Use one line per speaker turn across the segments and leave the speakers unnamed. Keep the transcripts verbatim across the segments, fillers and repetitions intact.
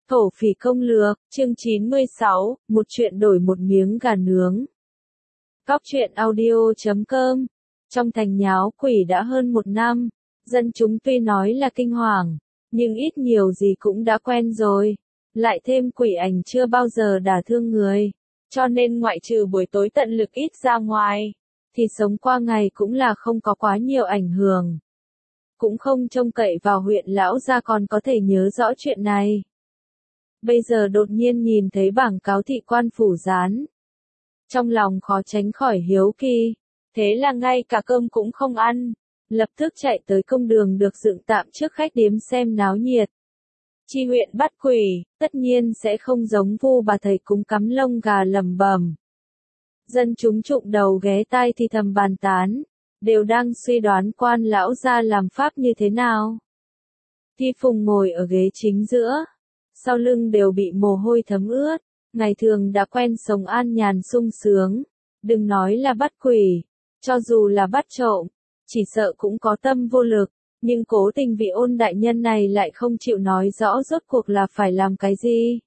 Thổ phỉ công lược, chương chín mươi sáu, một chuyện đổi một miếng gà nướng. Góc truyện audio chấm com. Trong thành nháo quỷ đã hơn một năm, dân chúng tuy nói là kinh hoàng, nhưng ít nhiều gì cũng đã quen rồi. Lại thêm quỷ ảnh chưa bao giờ đả thương người, cho nên ngoại trừ buổi tối tận lực ít ra ngoài, thì sống qua ngày cũng là không có quá nhiều ảnh hưởng. Cũng không trông cậy vào huyện lão gia còn có thể nhớ rõ chuyện này. Bây giờ đột nhiên nhìn thấy bảng cáo thị quan phủ dán. Trong lòng khó tránh khỏi hiếu kỳ, thế là ngay cả cơm cũng không ăn, lập tức chạy tới công đường được dựng tạm trước khách điếm xem náo nhiệt. Chi huyện bắt quỷ, tất nhiên sẽ không giống Vu bà thầy cúng cắm lông gà lẩm bẩm. Dân chúng trụng đầu ghé tai thì thầm bàn tán, đều đang suy đoán quan lão gia làm pháp như thế nào. Thi Phùng ngồi ở ghế chính giữa, sau lưng đều bị mồ hôi thấm ướt, ngày thường đã quen sống an nhàn sung sướng, đừng nói là bắt quỷ, cho dù là bắt trộm, chỉ sợ cũng có tâm vô lực, nhưng cố tình vị Ôn đại nhân này lại không chịu nói rõ rốt cuộc là phải làm cái gì.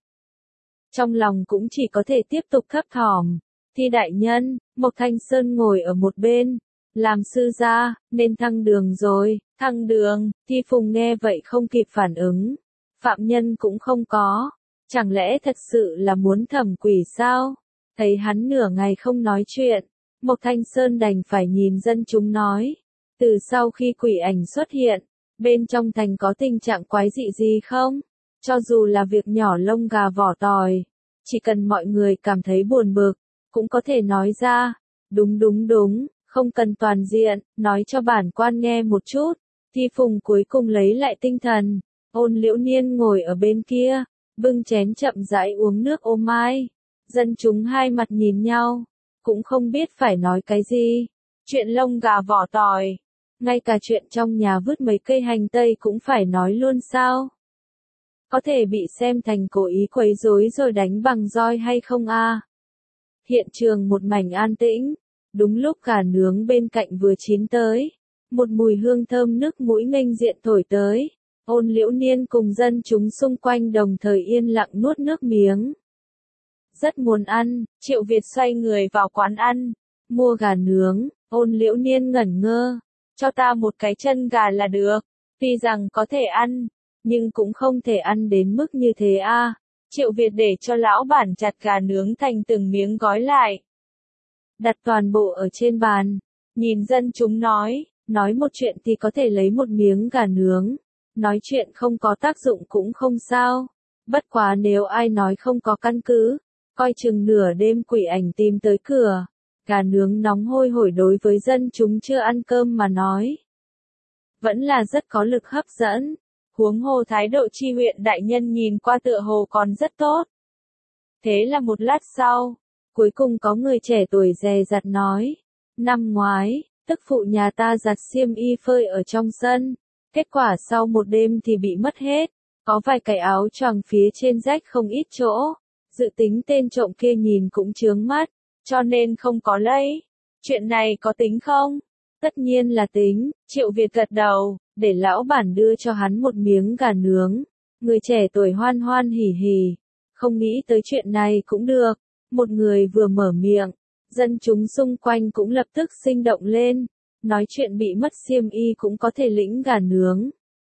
Trong lòng cũng chỉ có thể tiếp tục thấp thỏm. Thi đại nhân, Mộc Thanh Sơn ngồi ở một bên, làm sư gia, nên thăng đường rồi. Thăng đường? Thi Phùng nghe vậy không kịp phản ứng. Phạm nhân cũng không có, chẳng lẽ thật sự là muốn thẩm quỷ sao? Thấy hắn nửa ngày không nói chuyện, Mộc Thanh Sơn đành phải nhìn dân chúng nói. Từ sau khi quỷ ảnh xuất hiện, bên trong thành có tình trạng quái dị gì không? Cho dù là việc nhỏ lông gà vỏ tỏi, chỉ cần mọi người cảm thấy buồn bực, cũng có thể nói ra. Đúng đúng đúng, không cần toàn diện, nói cho bản quan nghe một chút. Thi Phùng cuối cùng lấy lại tinh thần. Ôn Liễu Niên ngồi ở bên kia, bưng chén chậm rãi uống nước ô mai. Dân chúng hai mặt nhìn nhau, cũng không biết phải nói cái gì. Chuyện lông gà vỏ tỏi, ngay cả chuyện trong nhà vứt mấy cây hành tây cũng phải nói luôn sao? Có thể bị xem thành cố ý quấy rối rồi đánh bằng roi hay không a? Hiện trường một mảnh an tĩnh, đúng lúc gà nướng bên cạnh vừa chín tới, một mùi hương thơm nước mũi nghênh diện thổi tới. Ôn Liễu Niên cùng dân chúng xung quanh đồng thời yên lặng nuốt nước miếng. Rất muốn ăn, Triệu Việt xoay người vào quán ăn, mua gà nướng. Ôn Liễu Niên ngẩn ngơ, cho ta một cái chân gà là được, tuy rằng có thể ăn, nhưng cũng không thể ăn đến mức như thế a. À. Triệu Việt để cho lão bản chặt gà nướng thành từng miếng gói lại, đặt toàn bộ ở trên bàn, nhìn dân chúng nói, nói một chuyện thì có thể lấy một miếng gà nướng. Nói chuyện không có tác dụng cũng không sao. Bất quá nếu ai nói không có căn cứ, coi chừng nửa đêm quỷ ảnh tìm tới cửa. Gà nướng nóng hôi hổi đối với dân chúng chưa ăn cơm mà nói, vẫn là rất có lực hấp dẫn. Huống hồ thái độ Chi huyện đại nhân nhìn qua tựa hồ còn rất tốt. Thế là một lát sau, cuối cùng có người trẻ tuổi dè dặt nói, năm ngoái, tức phụ nhà ta giặt xiêm y phơi ở trong sân. Kết quả sau một đêm thì bị mất hết, có vài cái áo choàng phía trên rách không ít chỗ, dự tính tên trộm kia nhìn cũng chướng mắt, cho nên không có lấy. Chuyện này có tính không? Tất nhiên là tính, Triệu Việt gật đầu, để lão bản đưa cho hắn một miếng gà nướng. Người trẻ tuổi hoan hoan hỉ hỉ, không nghĩ tới chuyện này cũng được. Một người vừa mở miệng, dân chúng xung quanh cũng lập tức sinh động lên. Nói chuyện bị mất xiêm y cũng có thể lĩnh gà nướng.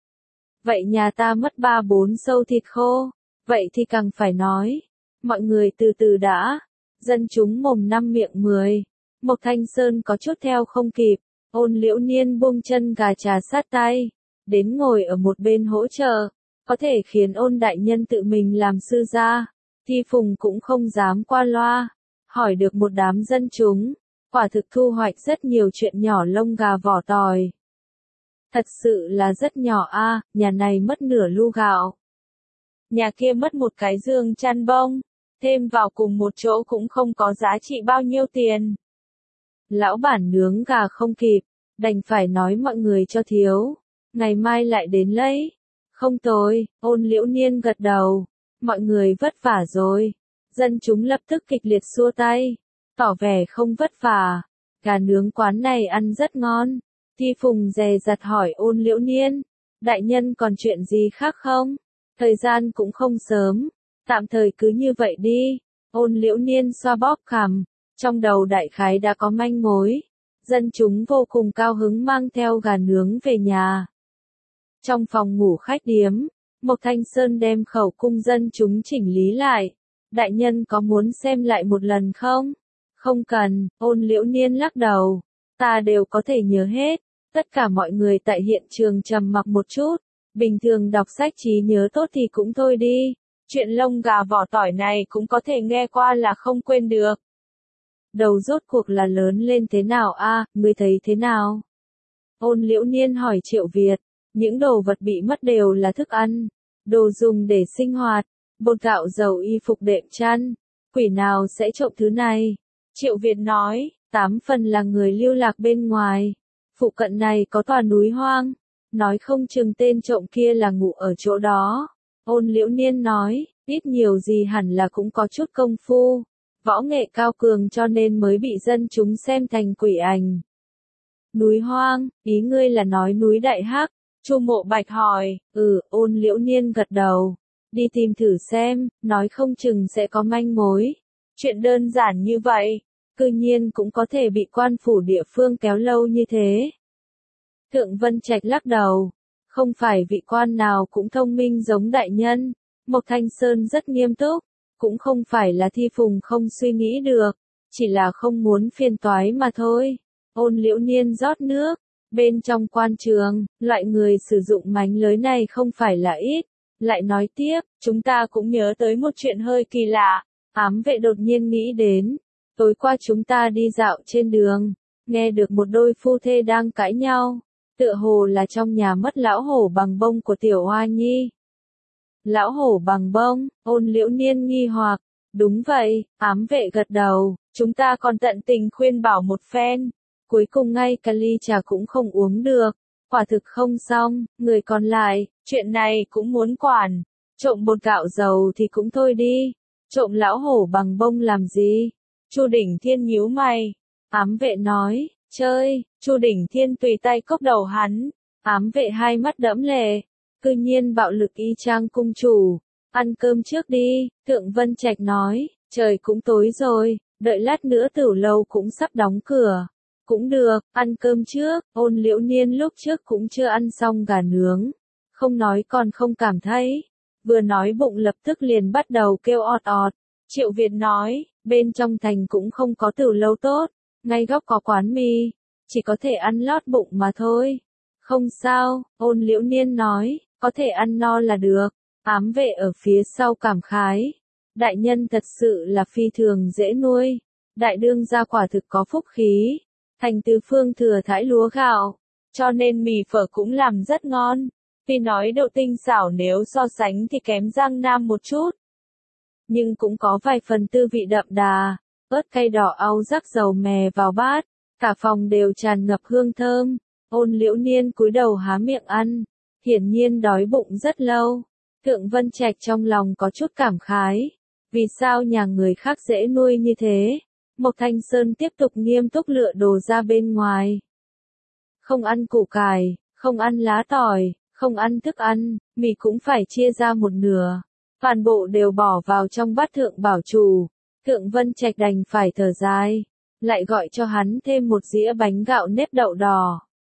Vậy nhà ta mất ba bốn sâu thịt khô, vậy thì càng phải nói. Mọi người từ từ đã, dân chúng mồm năm miệng mười. Mộc Thanh Sơn có chút theo không kịp, Ôn Liễu Niên buông chân gà trà sát tay, đến ngồi ở một bên hỗ trợ, có thể khiến Ôn đại nhân tự mình làm sư gia. Thi Phùng cũng không dám qua loa, hỏi được một đám dân chúng. Quả thực thu hoạch rất nhiều chuyện nhỏ lông gà vỏ tỏi. Thật sự là rất nhỏ a, à, nhà này mất nửa lu gạo. Nhà kia mất một cái giường chăn bông, thêm vào cùng một chỗ cũng không có giá trị bao nhiêu tiền. Lão bản nướng gà không kịp, đành phải nói mọi người cho thiếu, ngày mai lại đến lấy. Không tồi, Ôn Liễu Niên gật đầu, mọi người vất vả rồi. Dân chúng lập tức kịch liệt xua tay, tỏ vẻ không vất vả. Gà nướng quán này ăn rất ngon. Thi Phùng dè dặt hỏi Ôn Liễu Niên, đại nhân còn chuyện gì khác không? Thời gian cũng không sớm, tạm thời cứ như vậy đi. Ôn Liễu Niên xoa bóp cằm, trong đầu đại khái đã có manh mối. Dân chúng vô cùng cao hứng mang theo gà nướng về nhà. Trong phòng ngủ khách điếm, Mộc Thanh Sơn đem khẩu cung dân chúng chỉnh lý lại. Đại nhân có muốn xem lại một lần không? Không cần, Ôn Liễu Niên lắc đầu. Ta đều có thể nhớ hết. Tất cả mọi người tại hiện trường trầm mặc một chút. Bình thường đọc sách trí nhớ tốt thì cũng thôi đi. Chuyện lông gà vỏ tỏi này cũng có thể nghe qua là không quên được. Đầu rốt cuộc là lớn lên thế nào a, ngươi thấy thế nào? Ôn Liễu Niên hỏi Triệu Việt. Những đồ vật bị mất đều là thức ăn, đồ dùng để sinh hoạt, bột gạo dầu y phục đệm chăn. Quỷ nào sẽ trộm thứ này? Triệu Việt nói, tám phần là người lưu lạc bên ngoài. Phụ cận này có tòa núi hoang. Nói không chừng tên trộm kia là ngủ ở chỗ đó. Ôn Liễu Niên nói, ít nhiều gì hẳn là cũng có chút công phu. Võ nghệ cao cường cho nên mới bị dân chúng xem thành quỷ ảnh. Núi hoang, ý ngươi là nói núi Đại Hắc? Chu Mộ Bạch hỏi. Ừ, Ôn Liễu Niên gật đầu. Đi tìm thử xem, nói không chừng sẽ có manh mối. Chuyện đơn giản như vậy, cư nhiên cũng có thể bị quan phủ địa phương kéo lâu như thế. Thượng Vân Trạch lắc đầu. Không phải vị quan nào cũng thông minh giống đại nhân. Mộc Thanh Sơn rất nghiêm túc. Cũng không phải là Thi Phùng không suy nghĩ được. Chỉ là không muốn phiền toái mà thôi. Ôn Liễu Niên rót nước. Bên trong quan trường, loại người sử dụng mánh lới này không phải là ít. Lại nói tiếp, chúng ta cũng nhớ tới một chuyện hơi kỳ lạ. Ám vệ đột nhiên nghĩ đến. Tối qua chúng ta đi dạo trên đường. Nghe được một đôi phu thê đang cãi nhau. Tựa hồ là trong nhà mất lão hổ bằng bông của Tiểu Hoa Nhi. Lão hổ bằng bông, Ôn Liễu Niên nghi hoặc. Đúng vậy, ám vệ gật đầu. Chúng ta còn tận tình khuyên bảo một phen. Cuối cùng ngay cả ly trà cũng không uống được. Quả thực không xong, người còn lại, chuyện này cũng muốn quản. Trộm bột gạo dầu thì cũng thôi đi. Trộm lão hổ bằng bông làm gì? Chu Đỉnh Thiên nhíu mày. Ám vệ nói, chơi. Chu Đỉnh Thiên tùy tay cốc đầu hắn. Ám vệ hai mắt đẫm lệ. Cư nhiên bạo lực y chang cung chủ. Ăn cơm trước đi, Thượng Vân Trạch nói. Trời cũng tối rồi, đợi lát nữa Tửu Lâu cũng sắp đóng cửa. Cũng được, ăn cơm trước. Ôn Liễu Niên lúc trước cũng chưa ăn xong gà nướng. Không nói còn không cảm thấy. Vừa nói bụng lập tức liền bắt đầu kêu ọt ọt. Triệu Việt nói, bên trong thành cũng không có Tửu Lâu tốt. Ngay góc có quán mì. Chỉ có thể ăn lót bụng mà thôi. Không sao, Ôn Liễu Niên nói, có thể ăn no là được. Ám vệ ở phía sau cảm khái. Đại nhân thật sự là phi thường dễ nuôi. Đại đương gia quả thực có phúc khí. Thành tứ phương thừa thãi lúa gạo. Cho nên mì phở cũng làm rất ngon. Tuy nói độ tinh xảo nếu so sánh thì kém Giang Nam một chút. Nhưng cũng có vài phần tư vị đậm đà. Ớt cay đỏ au rắc dầu mè vào bát. Cả phòng đều tràn ngập hương thơm. Ôn Liễu Niên cúi đầu há miệng ăn. Hiển nhiên đói bụng rất lâu. Thượng Vân Trạch trong lòng có chút cảm khái. Vì sao nhà người khác dễ nuôi như thế? Mộc Thanh Sơn tiếp tục nghiêm túc lựa đồ ra bên ngoài. Không ăn củ cải, không ăn lá tỏi, không ăn thức ăn, mì cũng phải chia ra một nửa. Toàn bộ đều bỏ vào trong bát Thượng bảo chủ. Thượng Vân Trạch đành phải thở dài. Lại gọi cho hắn thêm một dĩa bánh gạo nếp đậu đỏ.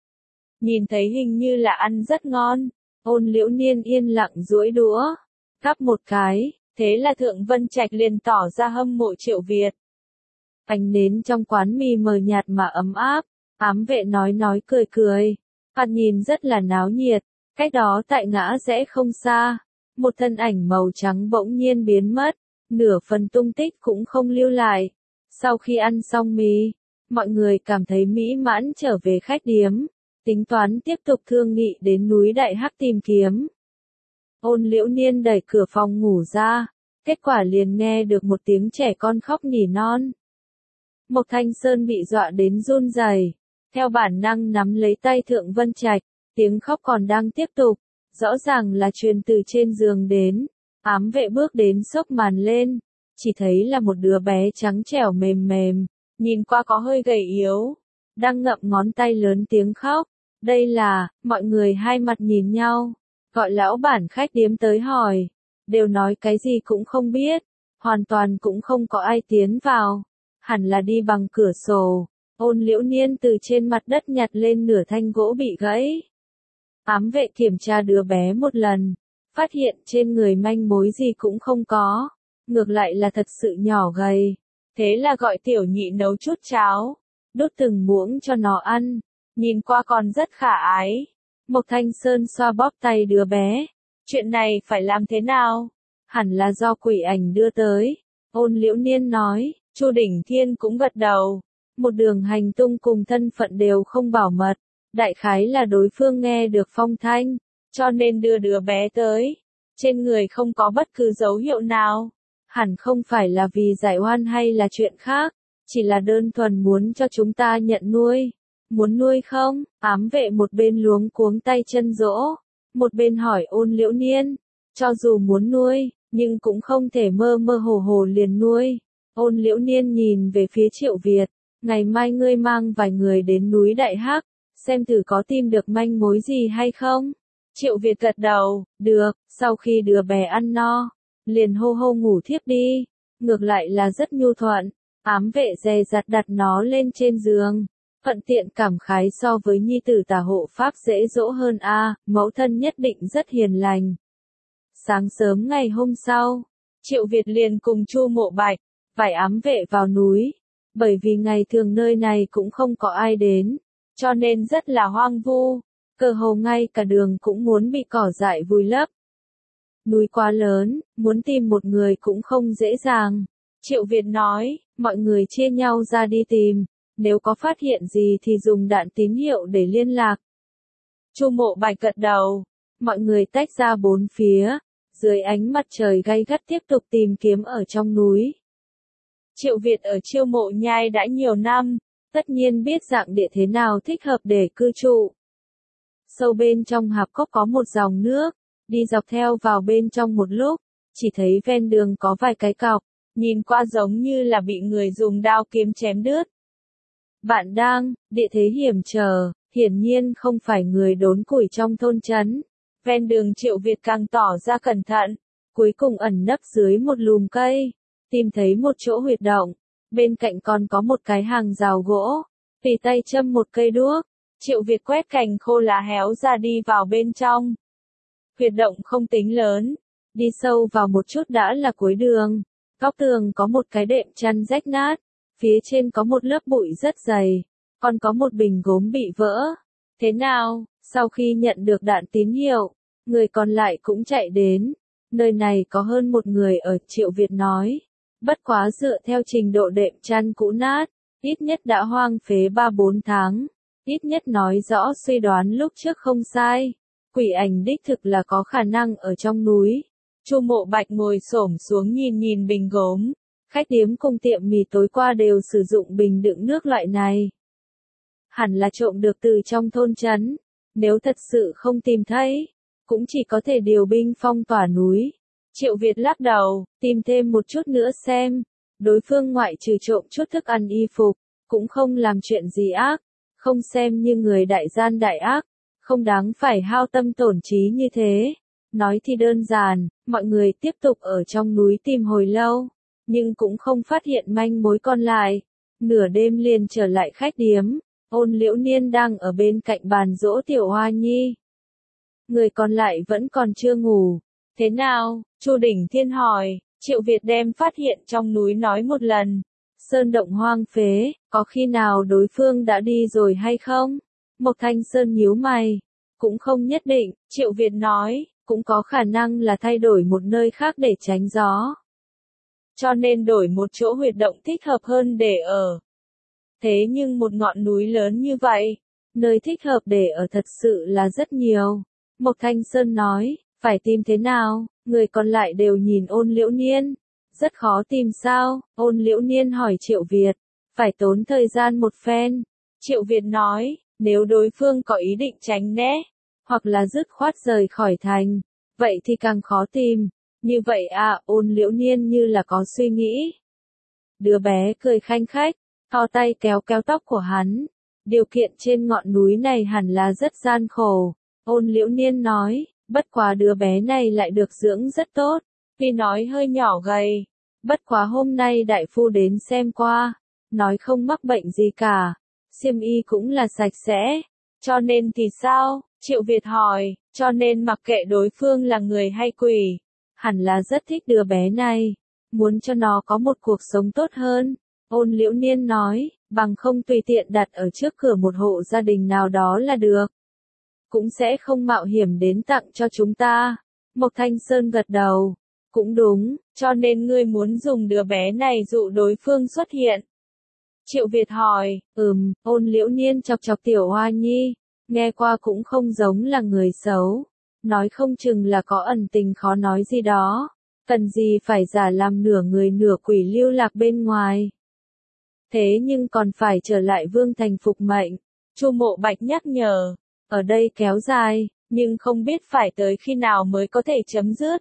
Nhìn thấy hình như là ăn rất ngon. Ôn Liễu Niên yên lặng duỗi đũa. Gắp một cái. Thế là Thượng Vân Trạch liền tỏ ra hâm mộ Triệu Việt. Ánh nến trong quán mì mờ nhạt mà ấm áp. Ám vệ nói nói cười cười. Thoạt nhìn rất là náo nhiệt. Cách đó tại ngã rẽ không xa. Một thân ảnh màu trắng bỗng nhiên biến mất. Nửa phần tung tích cũng không lưu lại. Sau khi ăn xong mì, mọi người cảm thấy mỹ mãn trở về khách điếm. Tính toán tiếp tục thương nghị đến núi Đại Hắc tìm kiếm. Ôn Liễu Niên đẩy cửa phòng ngủ ra. Kết quả liền nghe được một tiếng trẻ con khóc nỉ non. Mộc Thanh Sơn bị dọa đến run rẩy, theo bản năng nắm lấy tay Thượng Vân Trạch, tiếng khóc còn đang tiếp tục, rõ ràng là truyền từ trên giường đến. Ám vệ bước đến xốc màn lên, chỉ thấy là một đứa bé trắng trẻo mềm mềm, nhìn qua có hơi gầy yếu, đang ngậm ngón tay lớn tiếng khóc. Đây là, mọi người hai mặt nhìn nhau. gọi lão bản khách điếm tới hỏi, đều nói cái gì cũng không biết, hoàn toàn cũng không có ai tiến vào, hẳn là đi bằng cửa sổ. Ôn Liễu Niên từ trên mặt đất nhặt lên nửa thanh gỗ bị gãy. Ám vệ kiểm tra đứa bé một lần, phát hiện trên người manh mối gì cũng không có, ngược lại là thật sự nhỏ gầy. Thế là gọi tiểu nhị nấu chút cháo, đút từng muỗng cho nó ăn, nhìn qua còn rất khả ái. Mộc Thanh Sơn xoa bóp tay đứa bé, chuyện này phải làm thế nào? Hẳn là do quỷ ảnh đưa tới. Ôn Liễu Niên nói, Chu Đỉnh Thiên cũng gật đầu. Một đường hành tung cùng thân phận đều không bảo mật, đại khái là đối phương nghe được phong thanh, cho nên đưa đứa bé tới. Trên người không có bất cứ dấu hiệu nào, hẳn không phải là vì giải oan hay là chuyện khác, chỉ là đơn thuần muốn cho chúng ta nhận nuôi. Muốn nuôi không? Ám vệ một bên luống cuống tay chân dỗ, một bên hỏi Ôn Liễu Niên, cho dù muốn nuôi, nhưng cũng không thể mơ mơ hồ hồ liền nuôi. Ôn Liễu Niên nhìn về phía Triệu Việt, ngày mai ngươi mang vài người đến núi Đại Hắc, xem thử có tìm được manh mối gì hay không. Triệu Việt gật đầu, được, sau khi đứa bé ăn no, liền hô hô ngủ thiếp đi, ngược lại là rất nhu thuận. Ám vệ dè dặt đặt nó lên trên giường, thuận tiện cảm khái so với nhi tử Tả hộ pháp dễ dỗ hơn a, à, mẫu thân nhất định rất hiền lành. Sáng sớm ngày hôm sau, Triệu Việt liền cùng Chu Mộ Bạch, vài ám vệ vào núi, bởi vì ngày thường nơi này cũng không có ai đến, cho nên rất là hoang vu, cơ hồ ngay cả đường cũng muốn bị cỏ dại vùi lấp. Núi quá lớn, muốn tìm một người cũng không dễ dàng. Triệu Việt nói, mọi người chia nhau ra đi tìm, nếu có phát hiện gì thì dùng đạn tín hiệu để liên lạc. Chu Mộ Bạch gật đầu, mọi người tách ra bốn phía, dưới ánh mặt trời gay gắt tiếp tục tìm kiếm ở trong núi. Triệu Việt ở Chiêu Mộ Nhai đã nhiều năm, tất nhiên biết dạng địa thế nào thích hợp để cư trụ. Sâu bên trong hạp cốc có một dòng nước, đi dọc theo vào bên trong một lúc, chỉ thấy ven đường có vài cái cọc, nhìn qua giống như là bị người dùng đao kiếm chém đứt. Bạn đang, địa thế hiểm trở, hiển nhiên không phải người đốn củi trong thôn trấn. Ven đường Triệu Việt càng tỏ ra cẩn thận, cuối cùng ẩn nấp dưới một lùm cây, tìm thấy một chỗ huyệt động, bên cạnh còn có một cái hàng rào gỗ, tùy tay châm một cây đuốc, Triệu Việt quét cành khô lá héo ra đi vào bên trong. Huyệt động không tính lớn, đi sâu vào một chút đã là cuối đường, góc tường có một cái đệm chăn rách nát, phía trên có một lớp bụi rất dày, còn có một bình gốm bị vỡ. Thế nào, sau khi nhận được đạn tín hiệu, người còn lại cũng chạy đến, nơi này có hơn một người ở, Triệu Việt nói. Bất quá dựa theo trình độ đệm chăn cũ nát, ít nhất đã hoang phế ba bốn tháng, ít nhất nói rõ suy đoán lúc trước không sai. Quỷ ảnh đích thực là có khả năng ở trong núi. Chu Mộ Bạch ngồi xổm xuống nhìn nhìn bình gốm, khách điếm cùng tiệm mì tối qua đều sử dụng bình đựng nước loại này. Hẳn là trộm được từ trong thôn trấn, nếu thật sự không tìm thấy, cũng chỉ có thể điều binh phong tỏa núi. Triệu Việt lắc đầu, tìm thêm một chút nữa xem, đối phương ngoại trừ trộm chút thức ăn y phục, cũng không làm chuyện gì ác, không xem như người đại gian đại ác, không đáng phải hao tâm tổn trí như thế. Nói thì đơn giản, mọi người tiếp tục ở trong núi tìm hồi lâu, nhưng cũng không phát hiện manh mối còn lại. Nửa đêm liền trở lại khách điếm, Ôn Liễu Niên đang ở bên cạnh bàn dỗ Tiểu Hoa Nhi. Người còn lại vẫn còn chưa ngủ. Thế nào? Chu Đỉnh Thiên hỏi. Triệu Việt đem phát hiện trong núi nói một lần. Sơn động hoang phế, có khi nào đối phương đã đi rồi hay không? Mộc Thanh Sơn nhíu mày. Cũng không nhất định, Triệu Việt nói, cũng có khả năng là thay đổi một nơi khác để tránh gió. Cho nên đổi một chỗ huyệt động thích hợp hơn để ở. Thế nhưng một ngọn núi lớn như vậy, nơi thích hợp để ở thật sự là rất nhiều. Mộc Thanh Sơn nói, phải tìm thế nào? Người còn lại đều nhìn Ôn Liễu Niên. Rất khó tìm sao? Ôn Liễu Niên hỏi Triệu Việt. Phải tốn thời gian một phen. Triệu Việt nói, nếu đối phương có ý định tránh né, hoặc là dứt khoát rời khỏi thành, vậy thì càng khó tìm. Như vậy à, Ôn Liễu Niên như là có suy nghĩ. Đứa bé cười khanh khách, thò tay kéo kéo tóc của hắn. Điều kiện trên ngọn núi này hẳn là rất gian khổ. Ôn Liễu Niên nói, Bất quá đứa bé này lại được dưỡng rất tốt, tuy nói hơi nhỏ gầy. Bất quá hôm nay đại phu đến xem qua, nói không mắc bệnh gì cả, xiêm y cũng là sạch sẽ. Cho nên thì sao? Triệu Việt hỏi, cho nên mặc kệ đối phương là người hay quỷ, hẳn là rất thích đứa bé này, muốn cho nó có một cuộc sống tốt hơn. Ôn Liễu Niên nói, bằng không tùy tiện đặt ở trước cửa một hộ gia đình nào đó là được. Cũng sẽ không mạo hiểm đến tặng cho chúng ta. Mộc Thanh Sơn gật đầu. Cũng đúng, cho nên ngươi muốn dùng đứa bé này dụ đối phương xuất hiện. Triệu Việt hỏi, ừm, Ôn Liễu Niên chọc chọc Tiểu Hoa Nhi, nghe qua cũng không giống là người xấu. Nói không chừng là có ẩn tình khó nói gì đó. Cần gì phải giả làm nửa người nửa quỷ lưu lạc bên ngoài. Thế nhưng còn phải trở lại Vương Thành phục mệnh. Chu Mộ Bạch nhắc nhở, ở đây kéo dài, nhưng không biết phải tới khi nào mới có thể chấm dứt.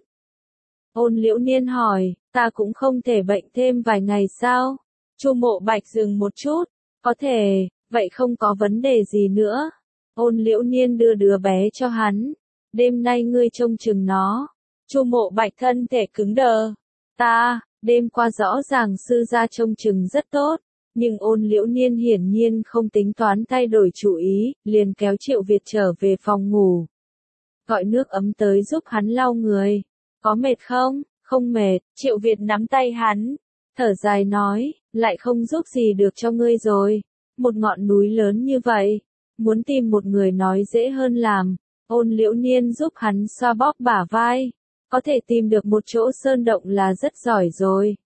Ôn Liễu Niên hỏi, ta cũng không thể bệnh thêm vài ngày sao? Chu Mộ Bạch dừng một chút, có thể, vậy không có vấn đề gì nữa. Ôn Liễu Niên đưa đứa bé cho hắn, đêm nay ngươi trông chừng nó. Chu Mộ Bạch thân thể cứng đờ, ta, đêm qua rõ ràng sư gia trông chừng rất tốt, nhưng Ôn Liễu Niên hiển nhiên không tính toán thay đổi chủ ý, liền kéo Triệu Việt trở về phòng ngủ. Gọi nước ấm tới giúp hắn lau người. Có mệt không? Không mệt. Triệu Việt nắm tay hắn, thở dài nói, lại không giúp gì được cho ngươi rồi. Một ngọn núi lớn như vậy, muốn tìm một người nói dễ hơn làm. Ôn Liễu Niên giúp hắn xoa bóp bả vai, có thể tìm được một chỗ sơn động là rất giỏi rồi.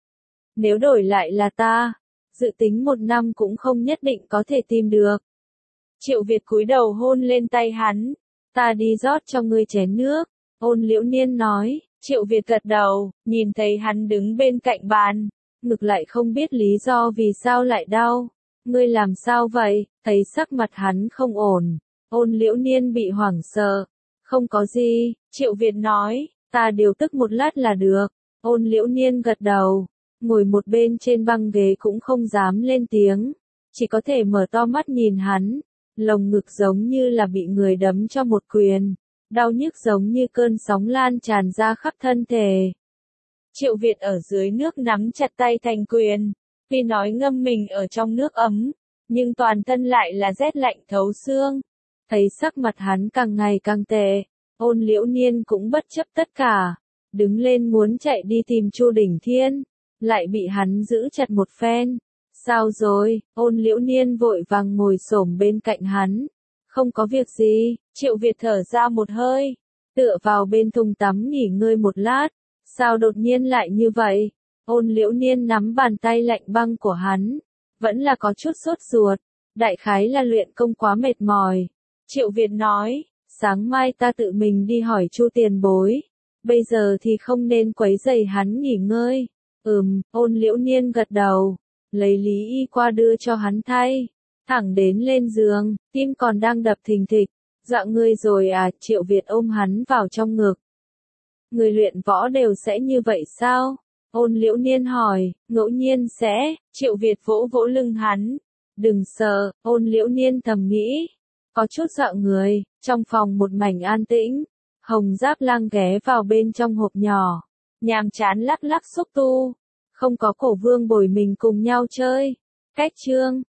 Nếu đổi lại là ta, dự tính một năm cũng không nhất định có thể tìm được. Triệu Việt cúi đầu hôn lên tay hắn, ta đi rót cho ngươi chén nước. Ôn Liễu Niên nói, Triệu Việt gật đầu, nhìn thấy hắn đứng bên cạnh bàn, ngực lại không biết lý do vì sao lại đau. Ngươi làm sao vậy? Thấy sắc mặt hắn không ổn. Ôn Liễu Niên bị hoảng sợ. Không có gì, Triệu Việt nói, ta điều tức một lát là được. Ôn Liễu Niên gật đầu, ngồi một bên trên băng ghế cũng không dám lên tiếng, chỉ có thể mở to mắt nhìn hắn, lồng ngực giống như là bị người đấm cho một quyền. Đau nhức giống như cơn sóng lan tràn ra khắp thân thể. Triệu Việt ở dưới nước nắm chặt tay thành quyền, tuy nói ngâm mình ở trong nước ấm, nhưng toàn thân lại là rét lạnh thấu xương. Thấy sắc mặt hắn càng ngày càng tệ, Ôn Liễu Niên cũng bất chấp tất cả, đứng lên muốn chạy đi tìm Chu Đỉnh Thiên, lại bị hắn giữ chặt một phen. Sao rồi? Ôn Liễu Niên vội vàng ngồi xổm bên cạnh hắn. Không có việc gì. Triệu Việt thở ra một hơi, tựa vào bên thùng tắm nghỉ ngơi một lát. Sao đột nhiên lại như vậy? Ôn Liễu Niên nắm bàn tay lạnh băng của hắn, vẫn là có chút sốt ruột, đại khái là luyện công quá mệt mỏi. Triệu Việt nói, sáng mai ta tự mình đi hỏi Chu tiền bối, bây giờ thì không nên quấy rầy hắn nghỉ ngơi. Ừm, Ôn Liễu Niên gật đầu, lấy lý y qua đưa cho hắn thay, thẳng đến lên giường, tim còn đang đập thình thịch. Dọa ngươi rồi à? Triệu Việt ôm hắn vào trong ngực. Người luyện võ đều sẽ như vậy sao? Ôn Liễu Niên hỏi. Ngẫu nhiên sẽ. Triệu Việt vỗ vỗ lưng hắn. Đừng sợ. Ôn Liễu Niên thầm nghĩ, có chút dọa người. Trong phòng một mảnh an tĩnh, Hồng Giáp Lang ghé vào bên trong hộp nhỏ, nhàm chán lắc lắc xúc tu. Không có Cổ Vương bồi mình cùng nhau chơi. Cách chương